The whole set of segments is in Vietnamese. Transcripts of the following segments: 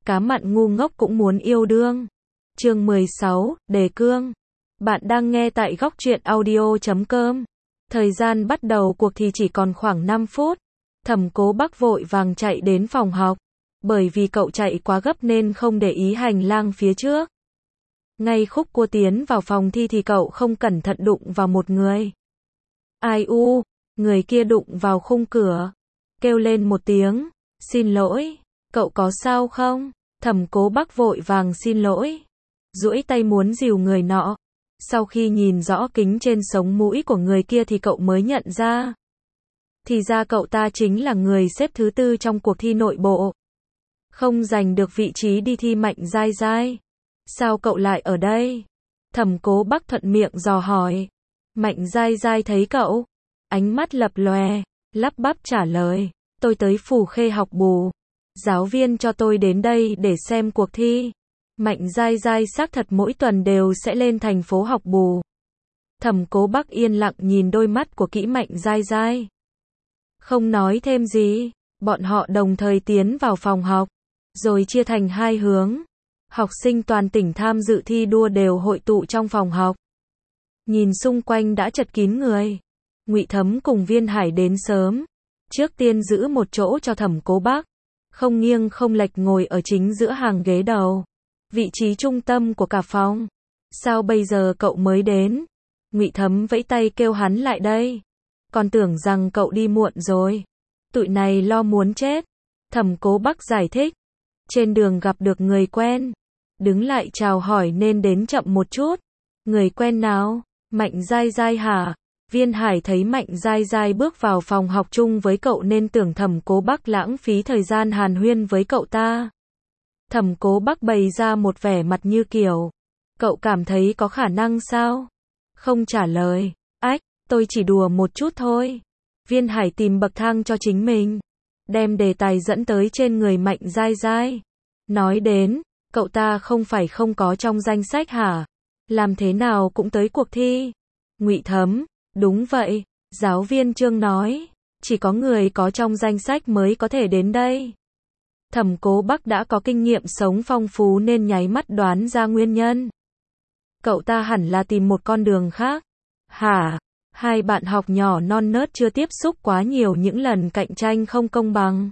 cá mặn ngu ngốc cũng muốn yêu đương. Chương 16, đề cương. Bạn đang nghe tại góc truyện audio.com. Thời gian bắt đầu cuộc thi chỉ còn khoảng 5 phút. Thẩm Cố Bắc vội vàng chạy đến phòng học. Bởi vì cậu chạy quá gấp nên không để ý hành lang phía trước. Ngay khúc cua tiến vào phòng thi thì cậu không cẩn thận đụng vào một người. Ai u, người kia đụng vào khung cửa. Kêu lên một tiếng, xin lỗi, cậu có sao không? Thẩm Cố Bắc vội vàng xin lỗi. Duỗi tay muốn dìu người nọ. Sau khi nhìn rõ kính trên sống mũi của người kia thì cậu mới nhận ra. Thì ra cậu ta chính là người xếp thứ 4 trong cuộc thi nội bộ. Không giành được vị trí đi thi Mạnh Giai Giai. Sao cậu lại ở đây? Thẩm Cố Bắc thuận miệng dò hỏi. Mạnh Giai Giai thấy cậu, ánh mắt lập lòe, lắp bắp trả lời. Tôi tới Phủ Khê học bù. Giáo viên cho tôi đến đây để xem cuộc thi. Mạnh Giai Giai xác thật mỗi tuần đều sẽ lên thành phố học bù. Thẩm Cố Bắc yên lặng nhìn đôi mắt của kỹ Mạnh Giai Giai. Không nói thêm gì, bọn họ đồng thời tiến vào phòng học, rồi chia thành hai hướng. Học sinh toàn tỉnh tham dự thi đua đều hội tụ trong phòng học. Nhìn xung quanh đã chật kín người. Ngụy Thấm cùng Viên Hải đến sớm. Trước tiên giữ một chỗ cho Thẩm Cố Bắc. Không nghiêng không lệch ngồi ở chính giữa hàng ghế đầu. Vị trí trung tâm của cả phòng. Sao bây giờ cậu mới đến? Ngụy Thấm vẫy tay kêu hắn lại đây. Còn tưởng rằng cậu đi muộn rồi. Tụi này lo muốn chết. Thẩm Cố Bắc giải thích. Trên đường gặp được người quen. Đứng lại chào hỏi nên đến chậm một chút. Người quen nào? Mạnh Giai Giai hả? Viên Hải thấy Mạnh Giai Giai bước vào phòng học chung với cậu nên tưởng Thẩm Cố Bắc lãng phí thời gian hàn huyên với cậu ta. Thẩm Cố Bắc bày ra một vẻ mặt như kiểu. Cậu cảm thấy có khả năng sao? Không trả lời. Ách, tôi chỉ đùa một chút thôi. Viên Hải tìm bậc thang cho chính mình. Đem đề tài dẫn tới trên người Mạnh Giai Giai. Nói đến, cậu ta không phải không có trong danh sách hả? Làm thế nào cũng tới cuộc thi. Ngụy Thấm, đúng vậy, giáo viên Trương nói, chỉ có người có trong danh sách mới có thể đến đây. Thẩm Cố Bắc đã có kinh nghiệm sống phong phú nên nháy mắt đoán ra nguyên nhân. Cậu ta hẳn là tìm một con đường khác. Hả? Hai bạn học nhỏ non nớt chưa tiếp xúc quá nhiều những lần cạnh tranh không công bằng.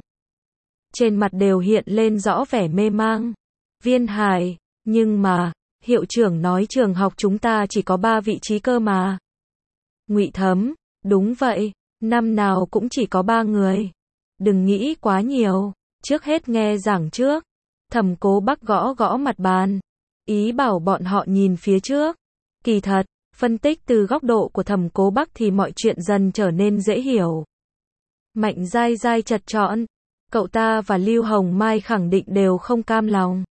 Trên mặt đều hiện lên rõ vẻ mê mang. Viên Hải, nhưng mà, hiệu trưởng nói trường học chúng ta chỉ có 3 vị trí cơ mà. Ngụy Thấm, đúng vậy, năm nào cũng chỉ có 3 người. Đừng nghĩ quá nhiều, trước hết nghe giảng trước. Thẩm Cố Bắc gõ gõ mặt bàn, ý bảo bọn họ nhìn phía trước. Kỳ thật, phân tích từ góc độ của Thẩm Cố Bắc thì mọi chuyện dần trở nên dễ hiểu. Mạnh Giai Giai chật chọn, cậu ta và Lưu Hồng Mai khẳng định đều không cam lòng.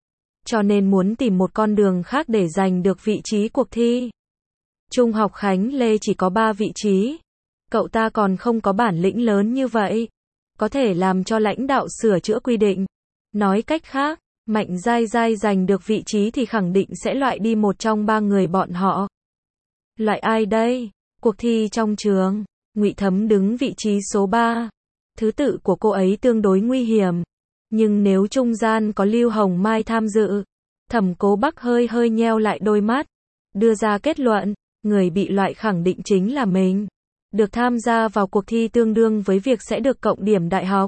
Cho nên muốn tìm một con đường khác để giành được vị trí cuộc thi. Trung học Khánh Lê chỉ có 3 vị trí. Cậu ta còn không có bản lĩnh lớn như vậy. Có thể làm cho lãnh đạo sửa chữa quy định. Nói cách khác, Mạnh Giai Giai giành được vị trí thì khẳng định sẽ loại đi một trong 3 người bọn họ. Loại ai đây? Cuộc thi trong trường. Ngụy Thấm đứng vị trí số 3. Thứ tự của cô ấy tương đối nguy hiểm. Nhưng nếu trung gian có Lưu Hồng Mai tham dự, Thẩm Cố Bắc hơi nheo lại đôi mắt, đưa ra kết luận, người bị loại khẳng định chính là mình. Được tham gia vào cuộc thi tương đương với việc sẽ được cộng điểm đại học.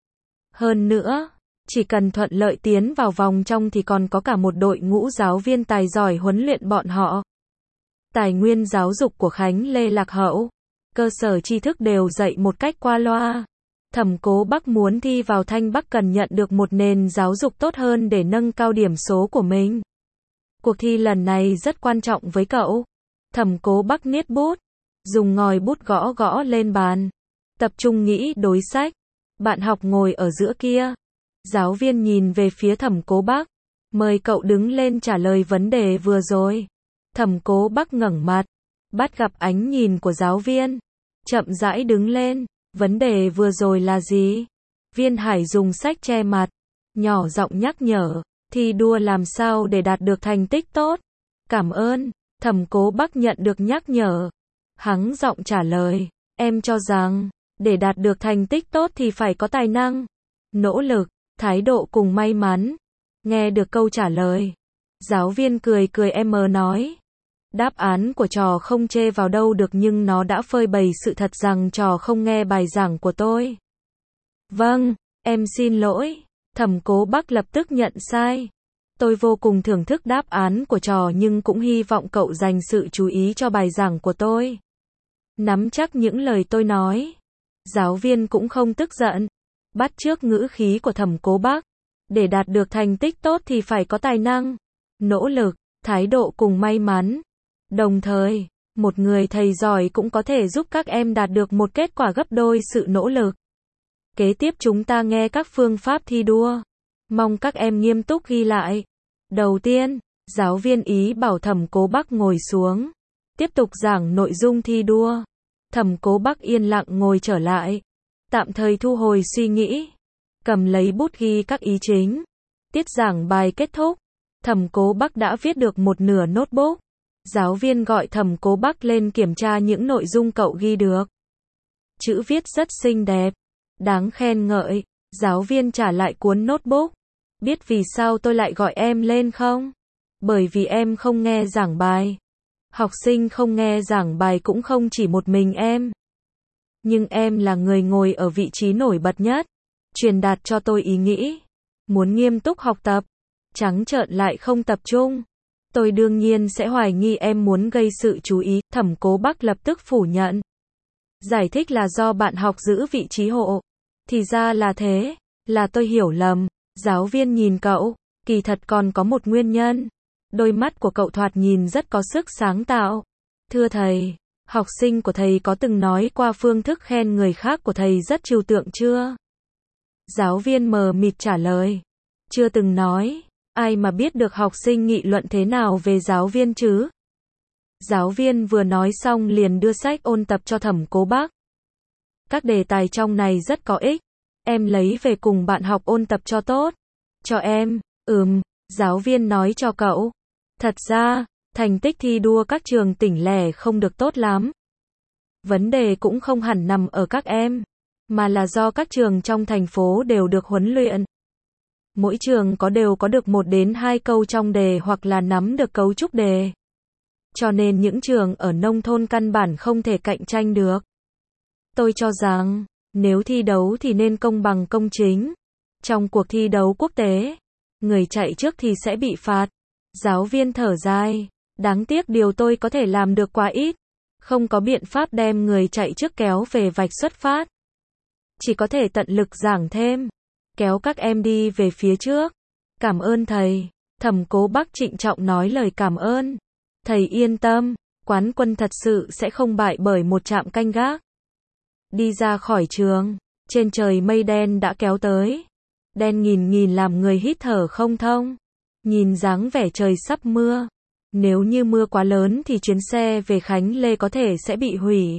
Hơn nữa, chỉ cần thuận lợi tiến vào vòng trong thì còn có cả một đội ngũ giáo viên tài giỏi huấn luyện bọn họ. Tài nguyên giáo dục của Khánh Lê lạc hậu, cơ sở tri thức đều dạy một cách qua loa. Thẩm Cố Bắc muốn thi vào Thanh Bắc cần nhận được một nền giáo dục tốt hơn để nâng cao điểm số của mình. Cuộc thi lần này rất quan trọng với cậu. Thẩm Cố Bắc niết bút, dùng ngòi bút gõ gõ lên bàn, tập trung nghĩ đối sách. Bạn học ngồi ở giữa kia. Giáo viên nhìn về phía Thẩm Cố Bắc, mời cậu đứng lên trả lời vấn đề vừa rồi. Thẩm Cố Bắc ngẩng mặt, bắt gặp ánh nhìn của giáo viên, chậm rãi đứng lên. Vấn đề vừa rồi là gì? Viên Hải dùng sách che mặt, nhỏ giọng nhắc nhở, thi đua làm sao để đạt được thành tích tốt. Cảm ơn. Thẩm Cố Bắc nhận được nhắc nhở. Hắng giọng trả lời, em cho rằng, để đạt được thành tích tốt thì phải có tài năng, nỗ lực, thái độ cùng may mắn. Nghe được câu trả lời, giáo viên cười cười nói. Đáp án của trò không chê vào đâu được nhưng nó đã phơi bày sự thật rằng trò không nghe bài giảng của tôi. Vâng, em xin lỗi. Thẩm Cố Bác lập tức nhận sai. Tôi vô cùng thưởng thức đáp án của trò nhưng cũng hy vọng cậu dành sự chú ý cho bài giảng của tôi. Nắm chắc những lời tôi nói. Giáo viên cũng không tức giận. Bắt chước ngữ khí của Thẩm Cố Bác. Để đạt được thành tích tốt thì phải có tài năng, nỗ lực, thái độ cùng may mắn. Đồng thời, một người thầy giỏi cũng có thể giúp các em đạt được một kết quả gấp đôi sự nỗ lực. Kế tiếp chúng ta nghe các phương pháp thi đua. Mong các em nghiêm túc ghi lại. Đầu tiên, giáo viên ý bảo Thẩm Cố Bác ngồi xuống. Tiếp tục giảng nội dung thi đua. Thẩm Cố Bác yên lặng ngồi trở lại. Tạm thời thu hồi suy nghĩ. Cầm lấy bút ghi các ý chính. Tiết giảng bài kết thúc. Thẩm Cố Bác đã viết được một nửa notebook. Giáo viên gọi Thẩm Cố Bác lên kiểm tra những nội dung cậu ghi được. Chữ viết rất xinh đẹp. Đáng khen ngợi. Giáo viên trả lại cuốn notebook. Biết vì sao tôi lại gọi em lên không? Bởi vì em không nghe giảng bài. Học sinh không nghe giảng bài cũng không chỉ một mình em. Nhưng em là người ngồi ở vị trí nổi bật nhất. Truyền đạt cho tôi ý nghĩ. Muốn nghiêm túc học tập. Trắng trợn lại không tập trung. Tôi đương nhiên sẽ hoài nghi em muốn gây sự chú ý. Thẩm Cố Bác lập tức phủ nhận. Giải thích là do bạn học giữ vị trí hộ. Thì ra là thế. Là tôi hiểu lầm. Giáo viên nhìn cậu. Kỳ thật còn có một nguyên nhân. Đôi mắt của cậu thoạt nhìn rất có sức sáng tạo. Thưa thầy, học sinh của thầy có từng nói qua phương thức khen người khác của thầy rất trừu tượng chưa? Giáo viên mờ mịt trả lời. Chưa từng nói. Ai mà biết được học sinh nghị luận thế nào về giáo viên chứ? Giáo viên vừa nói xong liền đưa sách ôn tập cho Thẩm Cố Bác. Các đề tài trong này rất có ích. Em lấy về cùng bạn học ôn tập cho tốt. Cho em, giáo viên nói cho cậu. Thật ra, thành tích thi đua các trường tỉnh lẻ không được tốt lắm. Vấn đề cũng không hẳn nằm ở các em, mà là do các trường trong thành phố đều được huấn luyện. Mỗi trường đều có được 1 đến 2 câu trong đề hoặc là nắm được cấu trúc đề. Cho nên những trường ở nông thôn căn bản không thể cạnh tranh được. Tôi cho rằng, nếu thi đấu thì nên công bằng công chính. Trong cuộc thi đấu quốc tế, người chạy trước thì sẽ bị phạt. Giáo viên thở dài. Đáng tiếc điều tôi có thể làm được quá ít. Không có biện pháp đem người chạy trước kéo về vạch xuất phát. Chỉ có thể tận lực giảng thêm. Kéo các em đi về phía trước. Cảm ơn thầy. Thẩm Cố Bác trịnh trọng nói lời cảm ơn. Thầy yên tâm. Quán quân thật sự sẽ không bại bởi một trạm canh gác. Đi ra khỏi trường. Trên trời mây đen đã kéo tới. Đen nghìn nghìn làm người hít thở không thông. Nhìn dáng vẻ trời sắp mưa. Nếu như mưa quá lớn thì chuyến xe về Khánh Lê có thể sẽ bị hủy.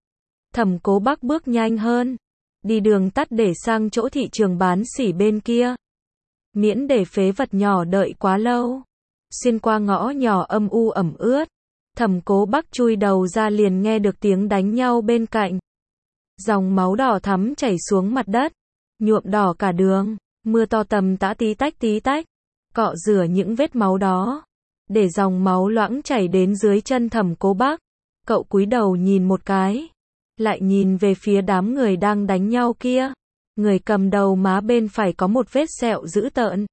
Thẩm Cố Bác bước nhanh hơn. Đi đường tắt để sang chỗ thị trường bán sỉ bên kia. Miễn để phế vật nhỏ đợi quá lâu. Xuyên qua ngõ nhỏ âm u ẩm ướt. Thẩm Cố Bác chui đầu ra liền nghe được tiếng đánh nhau bên cạnh. Dòng máu đỏ thắm chảy xuống mặt đất. Nhuộm đỏ cả đường. Mưa to tầm tã tí tách. Cọ rửa những vết máu đó. Để dòng máu loãng chảy đến dưới chân Thẩm Cố Bác. Cậu cúi đầu nhìn một cái. Lại nhìn về phía đám người đang đánh nhau kia. Người cầm đầu má bên phải có một vết sẹo dữ tợn.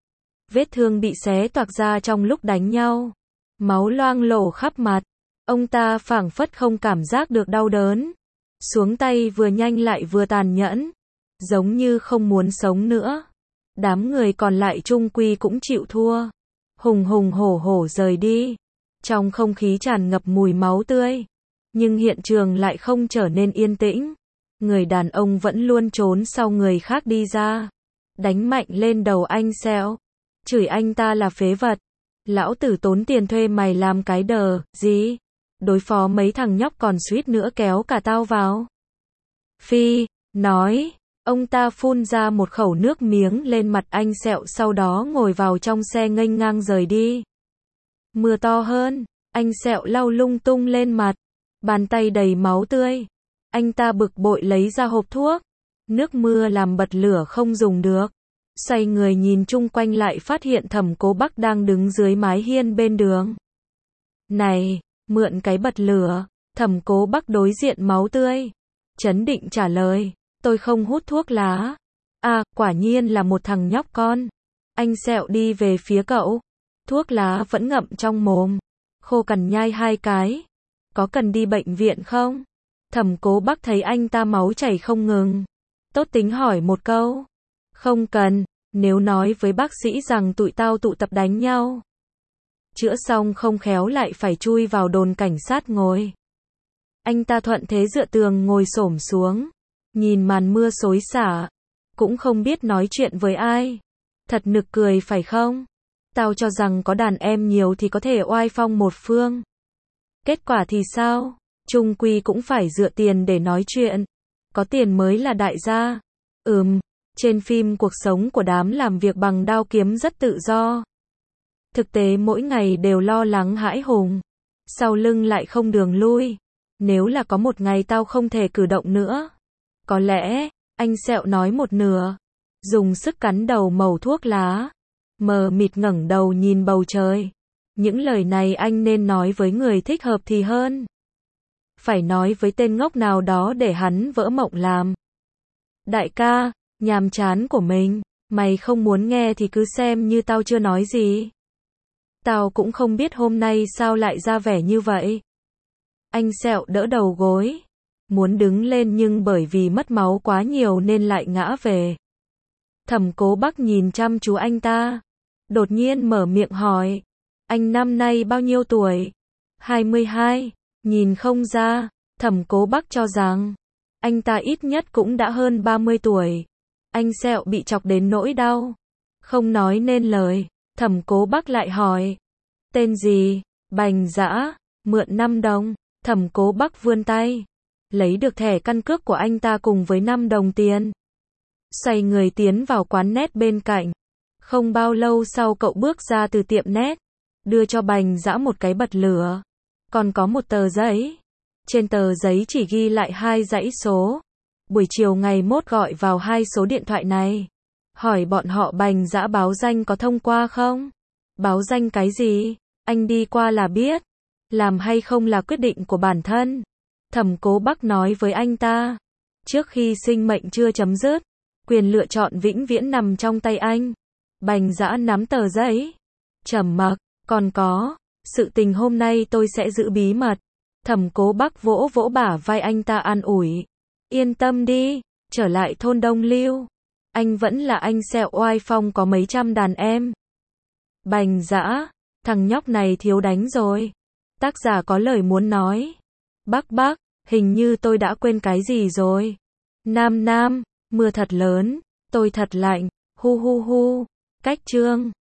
Vết thương bị xé toạc ra trong lúc đánh nhau. Máu loang lổ khắp mặt. Ông ta phảng phất không cảm giác được đau đớn. Xuống tay vừa nhanh lại vừa tàn nhẫn. Giống như không muốn sống nữa. Đám người còn lại chung quy cũng chịu thua. Hùng hùng hổ hổ rời đi. Trong không khí tràn ngập mùi máu tươi. Nhưng hiện trường lại không trở nên yên tĩnh. Người đàn ông vẫn luôn trốn sau người khác đi ra. Đánh mạnh lên đầu anh Sẹo. Chửi anh ta là phế vật. Lão tử tốn tiền thuê mày làm cái đờ, gì? Đối phó mấy thằng nhóc còn suýt nữa kéo cả tao vào. Phi, nói. Ông ta phun ra một khẩu nước miếng lên mặt anh Sẹo sau đó ngồi vào trong xe nghênh ngang rời đi. Mưa to hơn. Anh Sẹo lau lung tung lên mặt. Bàn tay đầy máu tươi. Anh ta bực bội lấy ra hộp thuốc. Nước mưa làm bật lửa không dùng được. Xoay người nhìn chung quanh lại phát hiện Thẩm Cố Bắc đang đứng dưới mái hiên bên đường. Này, mượn cái bật lửa. Thẩm Cố Bắc đối diện máu tươi. Trấn định trả lời, tôi không hút thuốc lá. À, quả nhiên là một thằng nhóc con. Anh Sẹo đi về phía cậu. Thuốc lá vẫn ngậm trong mồm. Khô cằn nhai 2 cái. Có cần đi bệnh viện không? Thẩm Cố Bắc thấy anh ta máu chảy không ngừng. Tốt tính hỏi một câu. Không cần, nếu nói với bác sĩ rằng tụi tao tụ tập đánh nhau. Chữa xong không khéo lại phải chui vào đồn cảnh sát ngồi. Anh ta thuận thế dựa tường ngồi xổm xuống. Nhìn màn mưa xối xả. Cũng không biết nói chuyện với ai. Thật nực cười phải không? Tao cho rằng có đàn em nhiều thì có thể oai phong một phương. Kết quả thì sao? Chung quy cũng phải dựa tiền để nói chuyện. Có tiền mới là đại gia. Trên phim cuộc sống của đám làm việc bằng đao kiếm rất tự do. Thực tế mỗi ngày đều lo lắng hãi hùng. Sau lưng lại không đường lui. Nếu là có một ngày tao không thể cử động nữa. Có lẽ, anh Sẹo nói một nửa. Dùng sức cắn đầu mẩu thuốc lá. Mờ mịt ngẩng đầu nhìn bầu trời. Những lời này anh nên nói với người thích hợp thì hơn. Phải nói với tên ngốc nào đó để hắn vỡ mộng làm. Đại ca, nhàm chán của mình, mày không muốn nghe thì cứ xem như tao chưa nói gì. Tao cũng không biết hôm nay sao lại ra vẻ như vậy. Anh Sẹo đỡ đầu gối. Muốn đứng lên nhưng bởi vì mất máu quá nhiều nên lại ngã về. Thẩm Cố Bắc nhìn chăm chú anh ta. Đột nhiên mở miệng hỏi. Anh năm nay bao nhiêu tuổi? 22. Nhìn không ra. Thẩm Cố Bắc cho rằng. Anh ta ít nhất cũng đã hơn 30 tuổi. Anh Sẹo bị chọc đến nỗi đau. Không nói nên lời. Thẩm Cố Bắc lại hỏi. Tên gì? Bành Dã. Mượn 5 đồng. Thẩm Cố Bắc vươn tay. Lấy được thẻ căn cước của anh ta cùng với 5 đồng tiền. Xoay người tiến vào quán net bên cạnh. Không bao lâu sau cậu bước ra từ tiệm net. Đưa cho Bành Dã một cái bật lửa. Còn có một tờ giấy. Trên tờ giấy chỉ ghi lại 2 dãy số. Buổi chiều ngày mốt gọi vào 2 số điện thoại này. Hỏi bọn họ Bành Dã báo danh có thông qua không? Báo danh cái gì? Anh đi qua là biết. Làm hay không là quyết định của bản thân. Thẩm Cố Bắc nói với anh ta. Trước khi sinh mệnh chưa chấm dứt, quyền lựa chọn vĩnh viễn nằm trong tay anh. Bành Dã nắm tờ giấy. Trầm mặc. Còn có. Sự tình hôm nay tôi sẽ giữ bí mật. Thẩm Cố Bắc vỗ vỗ bả vai anh ta an ủi. Yên tâm đi. Trở lại thôn Đông Lưu. Anh vẫn là anh Sẹo oai phong có mấy trăm đàn em. Bành Dã. Thằng nhóc này thiếu đánh rồi. Tác giả có lời muốn nói. Bác, hình như tôi đã quên cái gì rồi. Nam, mưa thật lớn, tôi thật lạnh, hu hu hu. Cách chương